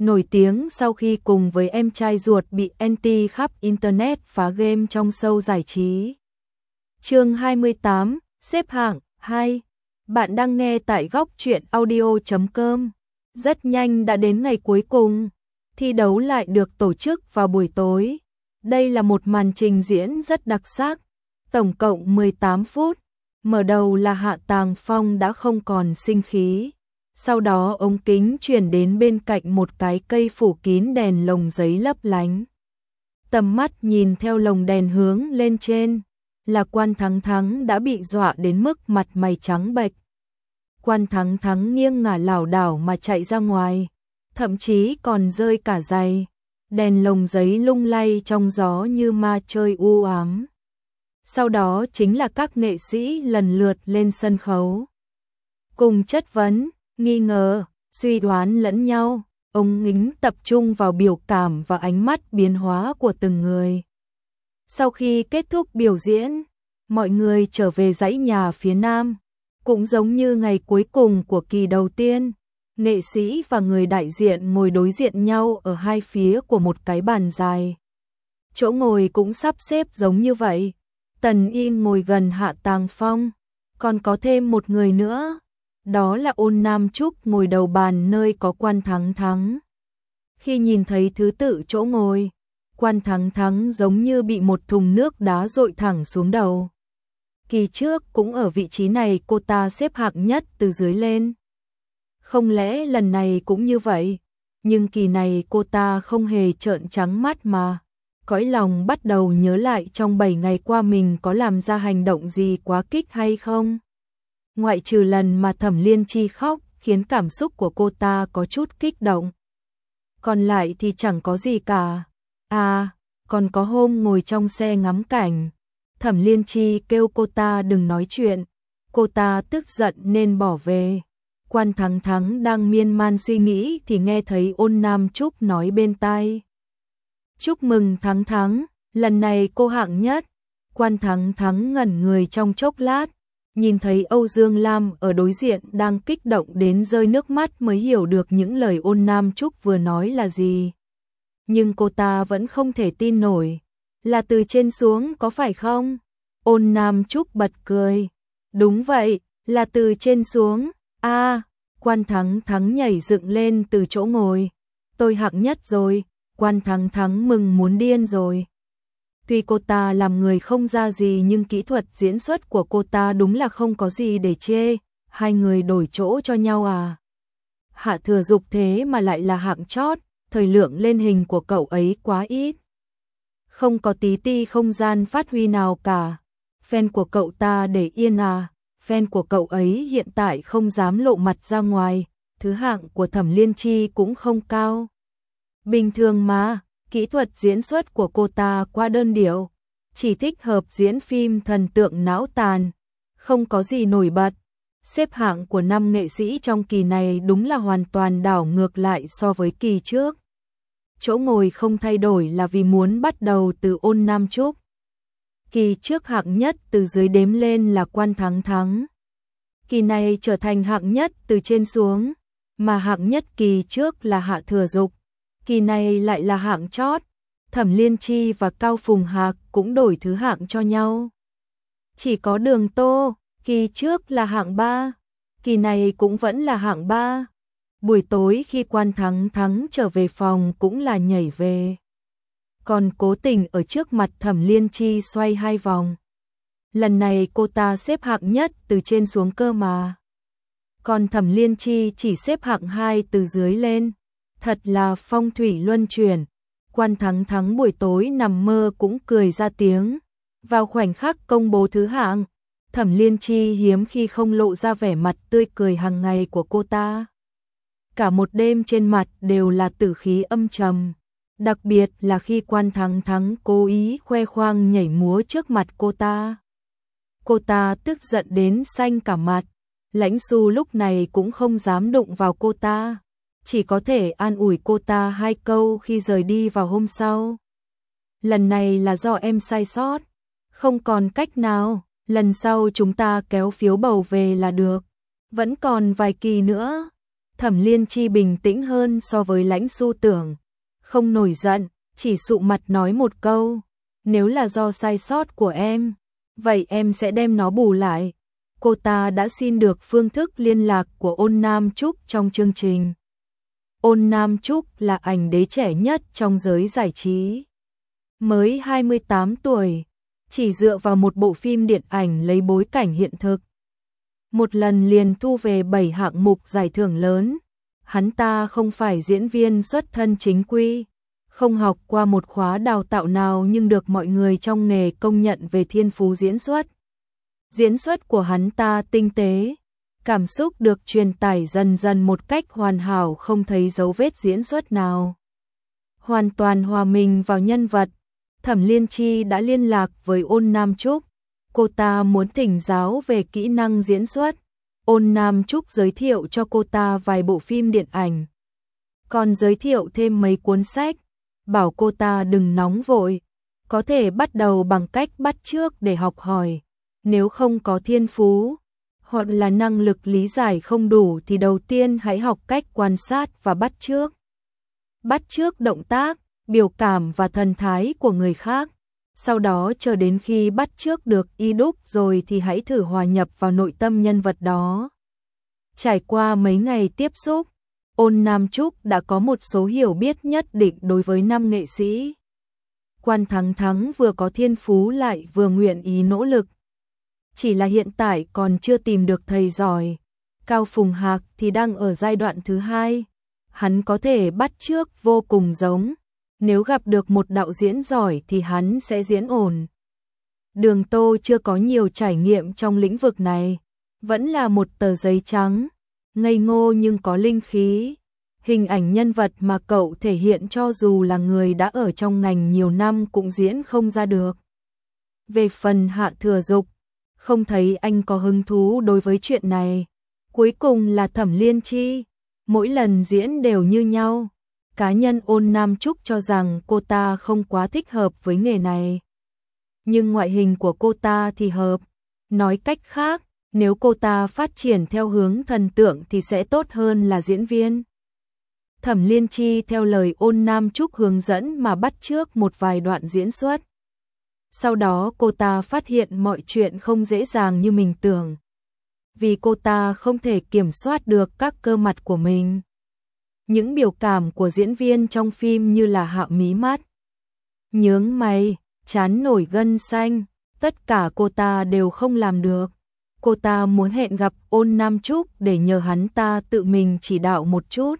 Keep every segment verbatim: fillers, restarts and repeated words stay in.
nổi tiếng sau khi cùng với em trai ruột bị anti khắp internet phá game trong show giải trí. Chương hai mươi tám, xếp hạng hai. Bạn đang nghe tại góc truyện audio chấm com. Rất nhanh đã đến ngày cuối cùng, thi đấu lại được tổ chức vào buổi tối. Đây là một màn trình diễn rất đặc sắc, tổng cộng mười tám phút. Mở đầu là Hạ Tàng Phong đã không còn sinh khí. Sau đó ống kính chuyển đến bên cạnh một cái cây phủ kín đèn lồng giấy lấp lánh. Tầm mắt nhìn theo lồng đèn hướng lên trên, là Quan Thắng Thắng đã bị dọa đến mức mặt mày trắng bệch. Quan Thắng Thắng nghiêng ngả lảo đảo mà chạy ra ngoài, thậm chí còn rơi cả giày. Đèn lồng giấy lung lay trong gió như ma chơi u ám. Sau đó chính là các nghệ sĩ lần lượt lên sân khấu, cùng chất vấn, nghi ngờ, suy đoán lẫn nhau. Ông Ngính tập trung vào biểu cảm và ánh mắt biến hóa của từng người. Sau khi kết thúc biểu diễn, mọi người trở về dãy nhà phía nam. Cũng giống như ngày cuối cùng của kỳ đầu tiên, nghệ sĩ và người đại diện ngồi đối diện nhau ở hai phía của một cái bàn dài. Chỗ ngồi cũng sắp xếp giống như vậy. Tần Yên ngồi gần Hạ Tàng Phong, còn có thêm một người nữa. Đó là Ôn Nam Trúc ngồi đầu bàn nơi có Quan Thắng Thắng. Khi nhìn thấy thứ tự chỗ ngồi, Quan Thắng Thắng giống như bị một thùng nước đá dội thẳng xuống đầu. Kỳ trước cũng ở vị trí này cô ta xếp hạng nhất từ dưới lên. Không lẽ lần này cũng như vậy? Nhưng kỳ này cô ta không hề trợn trắng mắt mà. Cõi lòng bắt đầu nhớ lại trong bảy ngày qua mình có làm ra hành động gì quá kích hay không. Ngoại trừ lần mà Thẩm Liên Chi khóc khiến cảm xúc của cô ta có chút kích động. Còn lại thì chẳng có gì cả. À, còn có hôm ngồi trong xe ngắm cảnh. Thẩm Liên Chi kêu cô ta đừng nói chuyện. Cô ta tức giận nên bỏ về. Quan Thắng Thắng đang miên man suy nghĩ thì nghe thấy Ôn Nam Trúc nói bên tai. Chúc mừng Thắng Thắng, lần này cô hạng nhất. Quan Thắng Thắng ngẩn người trong chốc lát, nhìn thấy Âu Dương Lam ở đối diện đang kích động đến rơi nước mắt mới hiểu được những lời Ôn Nam Trúc vừa nói là gì. Nhưng cô ta vẫn không thể tin nổi. Là từ trên xuống có phải không? Ôn Nam Trúc bật cười. Đúng vậy, là từ trên xuống. A, à, Quan Thắng Thắng nhảy dựng lên từ chỗ ngồi. Tôi hạng nhất rồi. Quan Thắng Thắng mừng muốn điên rồi. Tuy cô ta làm người không ra gì nhưng kỹ thuật diễn xuất của cô ta đúng là không có gì để chê. Hai người đổi chỗ cho nhau à? Hạ Thừa Dục thế mà lại là hạng chót, thời lượng lên hình của cậu ấy quá ít. Không có tí ti không gian phát huy nào cả. Fan của cậu ta để yên à? Fan của cậu ấy hiện tại không dám lộ mặt ra ngoài. Thứ hạng của Thẩm Liên Chi cũng không cao. Bình thường mà, kỹ thuật diễn xuất của cô ta quá đơn điệu, chỉ thích hợp diễn phim thần tượng não tàn, không có gì nổi bật. Xếp hạng của năm nghệ sĩ trong kỳ này đúng là hoàn toàn đảo ngược lại so với kỳ trước. Chỗ ngồi không thay đổi là vì muốn bắt đầu từ Ôn Nam Trúc. Kỳ trước hạng nhất từ dưới đếm lên là Quan Thắng Thắng. Kỳ này trở thành hạng nhất từ trên xuống, mà hạng nhất kỳ trước là Hạ Thừa Dục. Kỳ này lại là hạng chót. Thẩm Liên Chi và Cao Phùng Hạc cũng đổi thứ hạng cho nhau. Chỉ có Đường Tô, kỳ trước là hạng ba, kỳ này cũng vẫn là hạng ba. Buổi tối khi Quan Thắng Thắng trở về phòng cũng là nhảy về. Còn Cố Tình ở trước mặt Thẩm Liên Chi xoay hai vòng. Lần này cô ta xếp hạng nhất từ trên xuống cơ mà. Còn Thẩm Liên Chi chỉ xếp hạng hai từ dưới lên. Thật là phong thủy luân chuyển. Quan Thắng Thắng buổi tối nằm mơ cũng cười ra tiếng. Vào khoảnh khắc công bố thứ hạng, Thẩm Liên Chi hiếm khi không lộ ra vẻ mặt tươi cười hàng ngày của cô ta. Cả một đêm trên mặt đều là tử khí âm trầm. Đặc biệt là khi Quan Thắng Thắng cố ý khoe khoang nhảy múa trước mặt cô ta. Cô ta tức giận đến xanh cả mặt. Lãnh Xu lúc này cũng không dám đụng vào cô ta. Chỉ có thể an ủi cô ta hai câu khi rời đi vào hôm sau. Lần này là do em sai sót. Không còn cách nào, lần sau chúng ta kéo phiếu bầu về là được. Vẫn còn vài kỳ nữa. Thẩm Liên Chi bình tĩnh hơn so với Lãnh Xu Tưởng, không nổi giận, chỉ sụ mặt nói một câu, nếu là do sai sót của em, vậy em sẽ đem nó bù lại. Cô ta đã xin được phương thức liên lạc của Ôn Nam Trúc trong chương trình. Ôn Nam Trúc là ảnh đế trẻ nhất trong giới giải trí. Mới hai mươi tám tuổi, chỉ dựa vào một bộ phim điện ảnh lấy bối cảnh hiện thực. Một lần liền thu về bảy hạng mục giải thưởng lớn. Hắn ta không phải diễn viên xuất thân chính quy, không học qua một khóa đào tạo nào nhưng được mọi người trong nghề công nhận về thiên phú diễn xuất. Diễn xuất của hắn ta tinh tế, cảm xúc được truyền tải dần dần một cách hoàn hảo, không thấy dấu vết diễn xuất nào. Hoàn toàn hòa mình vào nhân vật, Thẩm Liên Chi đã liên lạc với Ôn Nam Trúc. Cô ta muốn thỉnh giáo về kỹ năng diễn xuất. Ôn Nam Trúc giới thiệu cho cô ta vài bộ phim điện ảnh, còn giới thiệu thêm mấy cuốn sách, bảo cô ta đừng nóng vội, có thể bắt đầu bằng cách bắt chước để học hỏi. Nếu không có thiên phú, hoặc là năng lực lý giải không đủ thì đầu tiên hãy học cách quan sát và bắt chước. Bắt chước động tác, biểu cảm và thần thái của người khác. Sau đó chờ đến khi bắt chước được y đúc rồi thì hãy thử hòa nhập vào nội tâm nhân vật đó. Trải qua mấy ngày tiếp xúc, Ôn Nam Trúc đã có một số hiểu biết nhất định đối với năm nghệ sĩ. Quan Thắng Thắng vừa có thiên phú lại vừa nguyện ý nỗ lực. Chỉ là hiện tại còn chưa tìm được thầy giỏi. Cao Phùng Hạc thì đang ở giai đoạn thứ hai. Hắn có thể bắt chước vô cùng giống. Nếu gặp được một đạo diễn giỏi thì hắn sẽ diễn ổn. Đường Tô chưa có nhiều trải nghiệm trong lĩnh vực này. Vẫn là một tờ giấy trắng. Ngây ngô nhưng có linh khí. Hình ảnh nhân vật mà cậu thể hiện cho dù là người đã ở trong ngành nhiều năm cũng diễn không ra được. Về phần Hạ Thừa Dục, không thấy anh có hứng thú đối với chuyện này. Cuối cùng là Thẩm Liên Chi, mỗi lần diễn đều như nhau. Cá nhân Ôn Nam Trúc cho rằng cô ta không quá thích hợp với nghề này. Nhưng ngoại hình của cô ta thì hợp. Nói cách khác, nếu cô ta phát triển theo hướng thần tượng thì sẽ tốt hơn là diễn viên. Thẩm Liên Chi theo lời Ôn Nam Trúc hướng dẫn mà bắt chước một vài đoạn diễn xuất. Sau đó cô ta phát hiện mọi chuyện không dễ dàng như mình tưởng. Vì cô ta không thể kiểm soát được các cơ mặt của mình. Những biểu cảm của diễn viên trong phim như là hạ mí mắt, nhướng mày, trán nổi gân xanh, tất cả cô ta đều không làm được. Cô ta muốn hẹn gặp Ôn Nam Trúc để nhờ hắn ta tự mình chỉ đạo một chút.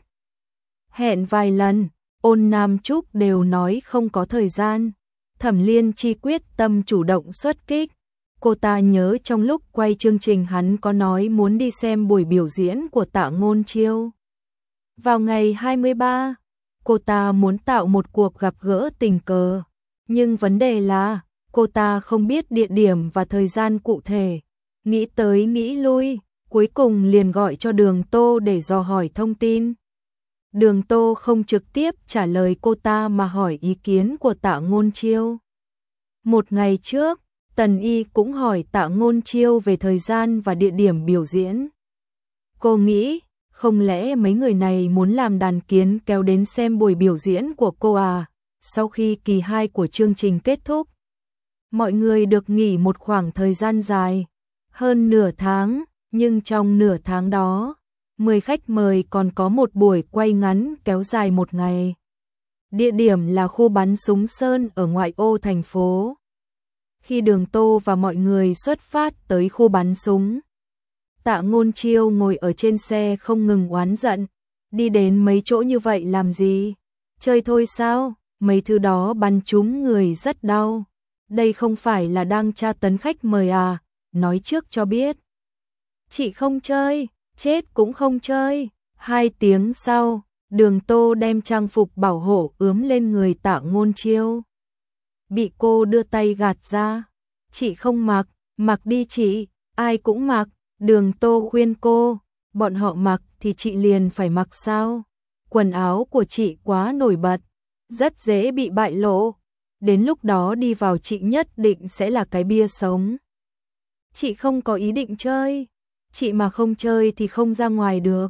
Hẹn vài lần, Ôn Nam Trúc đều nói không có thời gian. Thẩm Liên Chi quyết tâm chủ động xuất kích. Cô ta nhớ trong lúc quay chương trình hắn có nói muốn đi xem buổi biểu diễn của Tạ Ngôn Chiêu. Vào ngày hai mươi ba, cô ta muốn tạo một cuộc gặp gỡ tình cờ. Nhưng vấn đề là, cô ta không biết địa điểm và thời gian cụ thể. Nghĩ tới nghĩ lui, cuối cùng liền gọi cho Đường Tô để dò hỏi thông tin. Đường Tô không trực tiếp trả lời cô ta mà hỏi ý kiến của Tạ Ngôn Chiêu. Một ngày trước, Tần Y cũng hỏi Tạ Ngôn Chiêu về thời gian và địa điểm biểu diễn. Cô nghĩ, không lẽ mấy người này muốn làm đàn kiến kéo đến xem buổi biểu diễn của cô à? Sau khi kỳ hai của chương trình kết thúc, mọi người được nghỉ một khoảng thời gian dài, hơn nửa tháng, nhưng trong nửa tháng đó, mười khách mời còn có một buổi quay ngắn kéo dài một ngày. Địa điểm là khu bắn súng Sơn ở ngoại ô thành phố. Khi Đường Tô và mọi người xuất phát tới khu bắn súng, Tạ Ngôn Chiêu ngồi ở trên xe không ngừng oán giận. Đi đến mấy chỗ như vậy làm gì? Chơi thôi sao? Mấy thứ đó bắn trúng người rất đau. Đây không phải là đang tra tấn khách mời à? Nói trước cho biết. Chị không chơi, chết cũng không chơi. Hai tiếng sau, Đường Tô đem trang phục bảo hộ ướm lên người Tạ Ngôn Chiêu. Bị cô đưa tay gạt ra. Chị không mặc, mặc đi chị, ai cũng mặc. Đường Tô khuyên cô, bọn họ mặc thì chị liền phải mặc sao? Quần áo của chị quá nổi bật, rất dễ bị bại lộ. Đến lúc đó đi vào chị nhất định sẽ là cái bia sống. Chị không có ý định chơi, chị mà không chơi thì không ra ngoài được.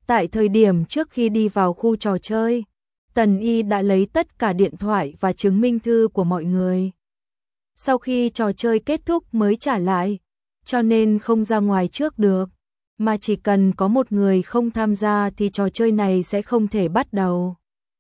Tại thời điểm trước khi đi vào khu trò chơi, Tần Y đã lấy tất cả điện thoại và chứng minh thư của mọi người. Sau khi trò chơi kết thúc mới trả lại, cho nên không ra ngoài trước được, mà chỉ cần có một người không tham gia thì trò chơi này sẽ không thể bắt đầu.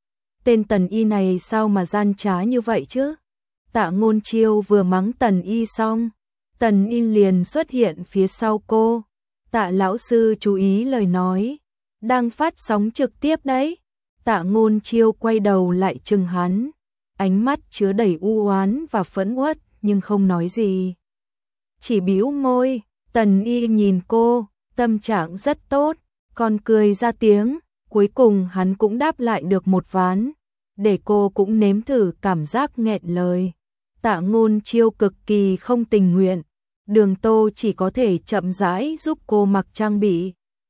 Tên Tần Y này sao mà gian trá như vậy chứ? Tạ Ngôn Chiêu vừa mắng Tần Y xong, Tần Y liền xuất hiện phía sau cô. Tạ lão sư chú ý lời nói, đang phát sóng trực tiếp đấy. Tạ Ngôn Chiêu quay đầu lại chừng hắn, ánh mắt chứa đầy u oán và phẫn uất nhưng không nói gì. Chỉ bĩu môi. Tần Y nhìn cô, tâm trạng rất tốt, còn cười ra tiếng. Cuối cùng hắn cũng đáp lại được một ván, để cô cũng nếm thử cảm giác nghẹn lời. Tạ Ngôn Chiêu cực kỳ không tình nguyện, Đường Tô chỉ có thể chậm rãi giúp cô mặc trang bị.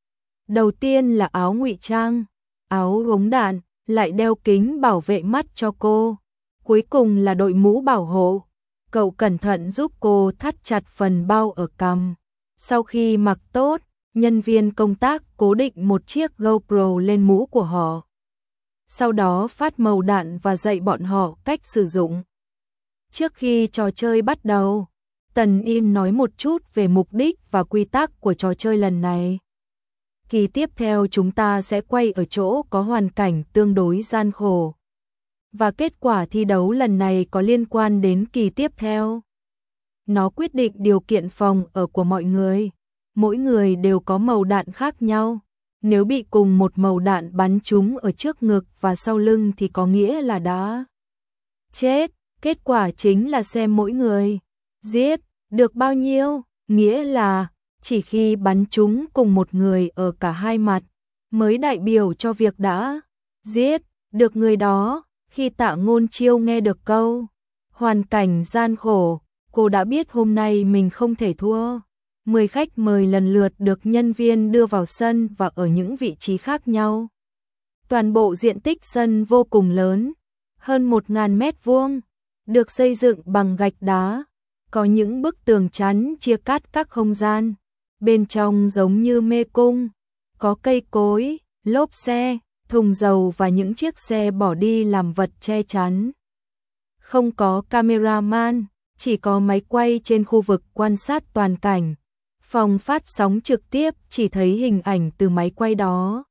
Đầu tiên là áo ngụy trang, áo ống đạn, lại đeo kính bảo vệ mắt cho cô. Cuối cùng là đội mũ bảo hộ. Cậu cẩn thận giúp cô thắt chặt phần bao ở cằm. Sau khi mặc tốt, nhân viên công tác cố định một chiếc GoPro lên mũ của họ. Sau đó phát màu đạn và dạy bọn họ cách sử dụng. Trước khi trò chơi bắt đầu, Tần Y nói một chút về mục đích và quy tắc của trò chơi lần này. Kỳ tiếp theo chúng ta sẽ quay ở chỗ có hoàn cảnh tương đối gian khổ. Và kết quả thi đấu lần này có liên quan đến kỳ tiếp theo. Nó quyết định điều kiện phòng ở của mọi người. Mỗi người đều có màu đạn khác nhau. Nếu bị cùng một màu đạn bắn trúng ở trước ngực và sau lưng thì có nghĩa là đã chết. Kết quả chính là xem mỗi người giết được bao nhiêu, nghĩa là chỉ khi bắn trúng cùng một người ở cả hai mặt mới đại biểu cho việc đã giết được người đó. Khi Tạ Ngôn Chiêu nghe được câu hoàn cảnh gian khổ, cô đã biết hôm nay mình không thể thua. Mười khách mời lần lượt được nhân viên đưa vào sân và ở những vị trí khác nhau. Toàn bộ diện tích sân vô cùng lớn, hơn một nghìn mét vuông, được xây dựng bằng gạch đá. Có những bức tường chắn chia cắt các không gian. Bên trong giống như mê cung, có cây cối, lốp xe, thùng dầu và những chiếc xe bỏ đi làm vật che chắn. Không có cameraman, chỉ có máy quay trên khu vực quan sát toàn cảnh. Phòng phát sóng trực tiếp chỉ thấy hình ảnh từ máy quay đó.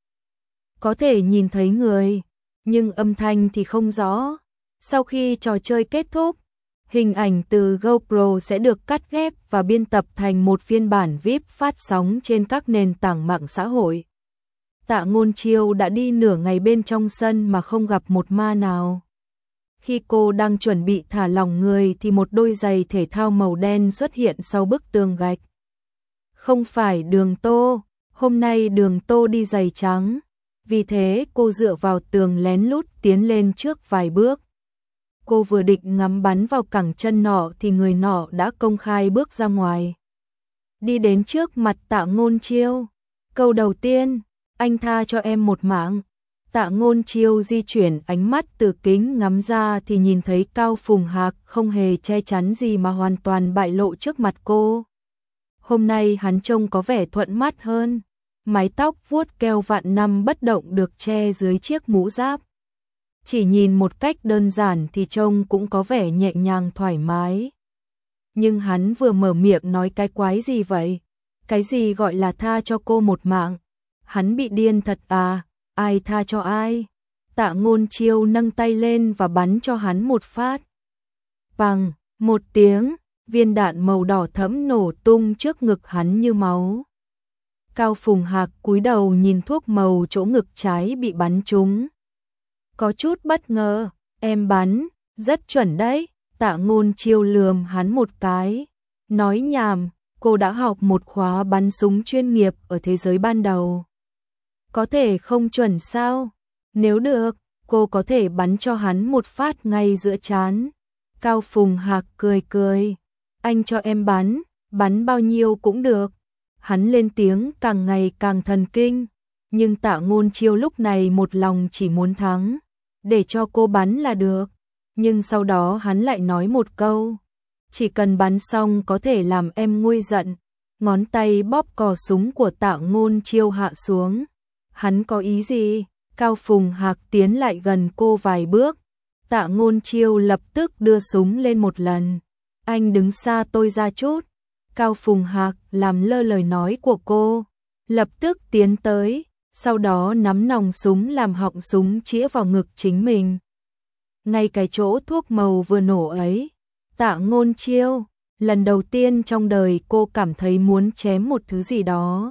Có thể nhìn thấy người, nhưng âm thanh thì không rõ. Sau khi trò chơi kết thúc, hình ảnh từ GoPro sẽ được cắt ghép và biên tập thành một phiên bản vi ai pi phát sóng trên các nền tảng mạng xã hội. Tạ Ngôn Chiêu đã đi nửa ngày bên trong sân mà không gặp một ma nào. Khi cô đang chuẩn bị thả lỏng người thì một đôi giày thể thao màu đen xuất hiện sau bức tường gạch. Không phải Đường Tô, hôm nay Đường Tô đi giày trắng. Vì thế cô dựa vào tường lén lút tiến lên trước vài bước. Cô vừa định ngắm bắn vào cẳng chân nọ thì người nọ đã công khai bước ra ngoài. Đi đến trước mặt Tạ Ngôn Chiêu. Câu đầu tiên, anh tha cho em một mạng. Tạ Ngôn Chiêu di chuyển ánh mắt từ kính ngắm ra thì nhìn thấy Cao Phùng Hạc không hề che chắn gì mà hoàn toàn bại lộ trước mặt cô. Hôm nay hắn trông có vẻ thuận mắt hơn. Mái tóc vuốt keo vạn năm bất động được che dưới chiếc mũ giáp. Chỉ nhìn một cách đơn giản thì trông cũng có vẻ nhẹ nhàng thoải mái. Nhưng hắn vừa mở miệng nói cái quái gì vậy? Cái gì gọi là tha cho cô một mạng? Hắn bị điên thật à? Ai tha cho ai? Tạ Ngôn Chiêu nâng tay lên và bắn cho hắn một phát. Bằng, một tiếng, viên đạn màu đỏ thẫm nổ tung trước ngực hắn như máu. Cao Phùng Hạc cúi đầu nhìn thuốc màu chỗ ngực trái bị bắn trúng. Có chút bất ngờ, em bắn, rất chuẩn đấy. Tạ Ngôn Chiêu lườm hắn một cái. Nói nhảm, cô đã học một khóa bắn súng chuyên nghiệp ở thế giới ban đầu. Có thể không chuẩn sao? Nếu được, cô có thể bắn cho hắn một phát ngay giữa trán. Cao Phùng Hạc cười cười. Anh cho em bắn, bắn bao nhiêu cũng được. Hắn lên tiếng càng ngày càng thần kinh. Nhưng Tạ Ngôn Chiêu lúc này một lòng chỉ muốn thắng. Để cho cô bắn là được. Nhưng sau đó hắn lại nói một câu. Chỉ cần bắn xong có thể làm em nguôi giận. Ngón tay bóp cò súng của Tạ Ngôn Chiêu hạ xuống. Hắn có ý gì? Cao Phùng Hạc tiến lại gần cô vài bước. Tạ Ngôn Chiêu lập tức đưa súng lên một lần. Anh đứng xa tôi ra chút. Cao Phùng Hạc làm lơ lời nói của cô, lập tức tiến tới, sau đó nắm nòng súng làm họng súng chĩa vào ngực chính mình. Ngay cái chỗ thuốc màu vừa nổ ấy, Tạ Ngôn Chiêu, lần đầu tiên trong đời cô cảm thấy muốn chém một thứ gì đó.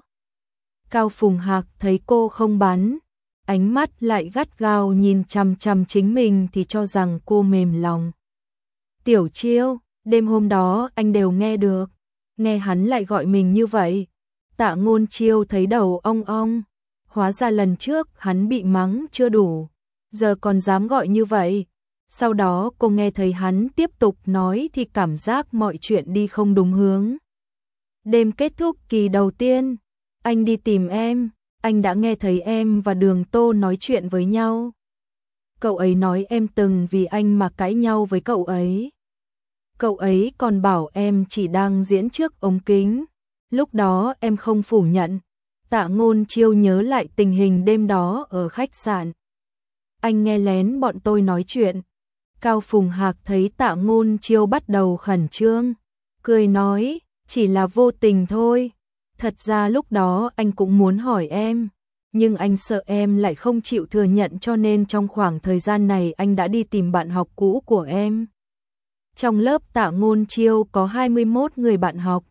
Cao Phùng Hạc thấy cô không bắn, ánh mắt lại gắt gao nhìn chằm chằm chính mình thì cho rằng cô mềm lòng. Tiểu Chiêu, đêm hôm đó anh đều nghe được, nghe hắn lại gọi mình như vậy. Tạ Ngôn Chiêu thấy đầu ong ong, hóa ra lần trước hắn bị mắng chưa đủ, giờ còn dám gọi như vậy. Sau đó cô nghe thấy hắn tiếp tục nói thì cảm giác mọi chuyện đi không đúng hướng. Đêm kết thúc kỳ đầu tiên, anh đi tìm em, anh đã nghe thấy em và Đường Tô nói chuyện với nhau. Cậu ấy nói em từng vì anh mà cãi nhau với cậu ấy. Cậu ấy còn bảo em chỉ đang diễn trước ống kính. Lúc đó em không phủ nhận. Tạ Ngôn Chiêu nhớ lại tình hình đêm đó ở khách sạn. Anh nghe lén bọn tôi nói chuyện. Cao Phùng Hạc thấy Tạ Ngôn Chiêu bắt đầu khẩn trương, cười nói, chỉ là vô tình thôi. Thật ra lúc đó anh cũng muốn hỏi em, nhưng anh sợ em lại không chịu thừa nhận cho nên trong khoảng thời gian này anh đã đi tìm bạn học cũ của em. Trong lớp Tạ Ngôn Chiêu có hai mươi mốt người bạn học.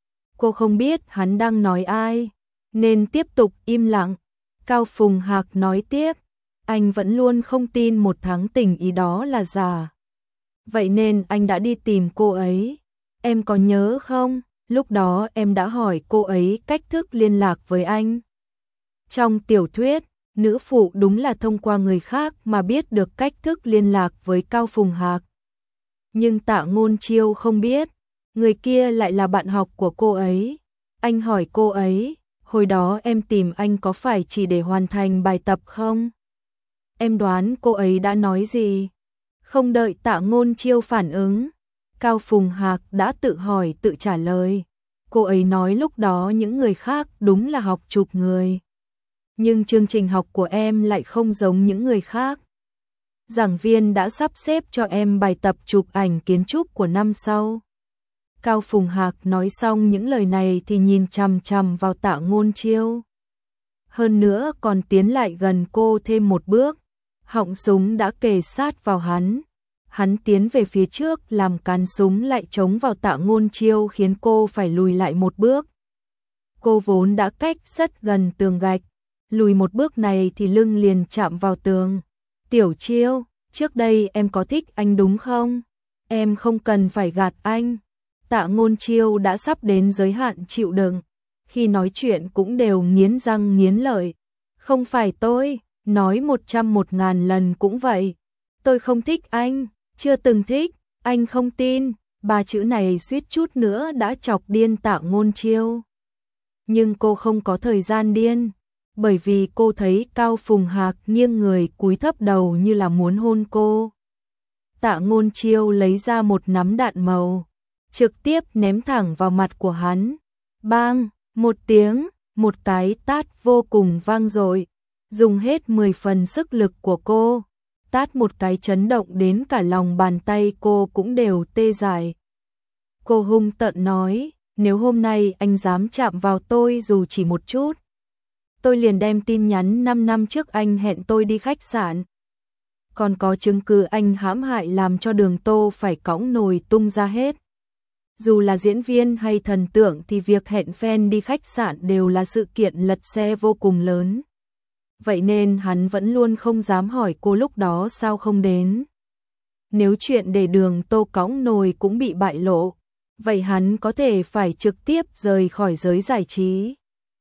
Cô không biết hắn đang nói ai, nên tiếp tục im lặng. Cao Phùng Hạc nói tiếp, anh vẫn luôn không tin một tháng tình ý đó là giả. Vậy nên anh đã đi tìm cô ấy. Em có nhớ không? Lúc đó em đã hỏi cô ấy cách thức liên lạc với anh. Trong tiểu thuyết, nữ phụ đúng là thông qua người khác mà biết được cách thức liên lạc với Cao Phùng Hạc. Nhưng Tạ Ngôn Chiêu không biết, người kia lại là bạn học của cô ấy. Anh hỏi cô ấy, hồi đó em tìm anh có phải chỉ để hoàn thành bài tập không? Em đoán cô ấy đã nói gì? Không đợi Tạ Ngôn Chiêu phản ứng, Cao Phùng Hạc đã tự hỏi tự trả lời. Cô ấy nói lúc đó những người khác đúng là học chụp người. Nhưng chương trình học của em lại không giống những người khác. Giảng viên đã sắp xếp cho em bài tập chụp ảnh kiến trúc của năm sau. Cao Phùng Hạc nói xong những lời này thì nhìn chằm chằm vào Tạ Ngôn Chiêu. Hơn nữa còn tiến lại gần cô thêm một bước, họng súng đã kề sát vào hắn. Hắn tiến về phía trước làm cán súng lại chống vào Tạ Ngôn Chiêu khiến cô phải lùi lại một bước. Cô vốn đã cách rất gần tường gạch, lùi một bước này thì lưng liền chạm vào tường. Tiểu Chiêu, trước đây em có thích anh đúng không? Em không cần phải gạt anh. Tạ Ngôn Chiêu đã sắp đến giới hạn chịu đựng, khi nói chuyện cũng đều nghiến răng nghiến lợi. Không phải tôi, nói một trăm một ngàn lần cũng vậy. Tôi không thích anh, chưa từng thích, anh không tin. Ba chữ này suýt chút nữa đã chọc điên Tạ Ngôn Chiêu. Nhưng cô không có thời gian điên, bởi vì cô thấy Cao Phùng Hạc nghiêng người cúi thấp đầu như là muốn hôn cô. Tạ Ngôn Chiêu lấy ra một nắm đạn màu, trực tiếp ném thẳng vào mặt của hắn. Bang, một tiếng, một cái tát vô cùng vang dội, dùng hết mười phần sức lực của cô. Tát một cái chấn động đến cả lòng bàn tay cô cũng đều tê dại. Cô hung tợn nói, nếu hôm nay anh dám chạm vào tôi dù chỉ một chút, tôi liền đem tin nhắn năm năm trước anh hẹn tôi đi khách sạn. Còn có chứng cứ anh hãm hại làm cho Đường Tô phải cõng nồi tung ra hết. Dù là diễn viên hay thần tượng thì việc hẹn fan đi khách sạn đều là sự kiện lật xe vô cùng lớn. Vậy nên hắn vẫn luôn không dám hỏi cô lúc đó sao không đến. Nếu chuyện để Đường Tô cõng nồi cũng bị bại lộ, vậy hắn có thể phải trực tiếp rời khỏi giới giải trí.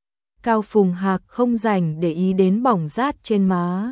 Cao Phùng Hạc không rảnh để ý đến bỏng rát trên má,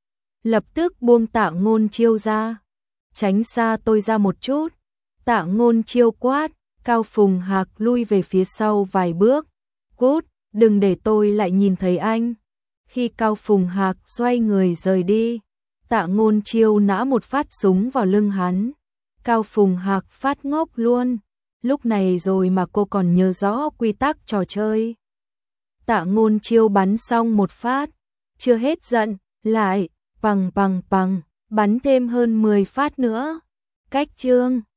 lập tức buông Tạ Ngôn Chiêu ra. Tránh xa tôi ra một chút. Tạ Ngôn Chiêu quát. Cao Phùng Hạc lui về phía sau vài bước. Cút, đừng để tôi lại nhìn thấy anh. Khi Cao Phùng Hạc xoay người rời đi, Tạ Ngôn Chiêu nã một phát súng vào lưng hắn. Cao Phùng Hạc phát ngốc luôn. Lúc này rồi mà cô còn nhớ rõ quy tắc trò chơi. Tạ Ngôn Chiêu bắn xong một phát, chưa hết giận, lại, bằng bằng bằng, bắn thêm hơn mười phát nữa. Cách chương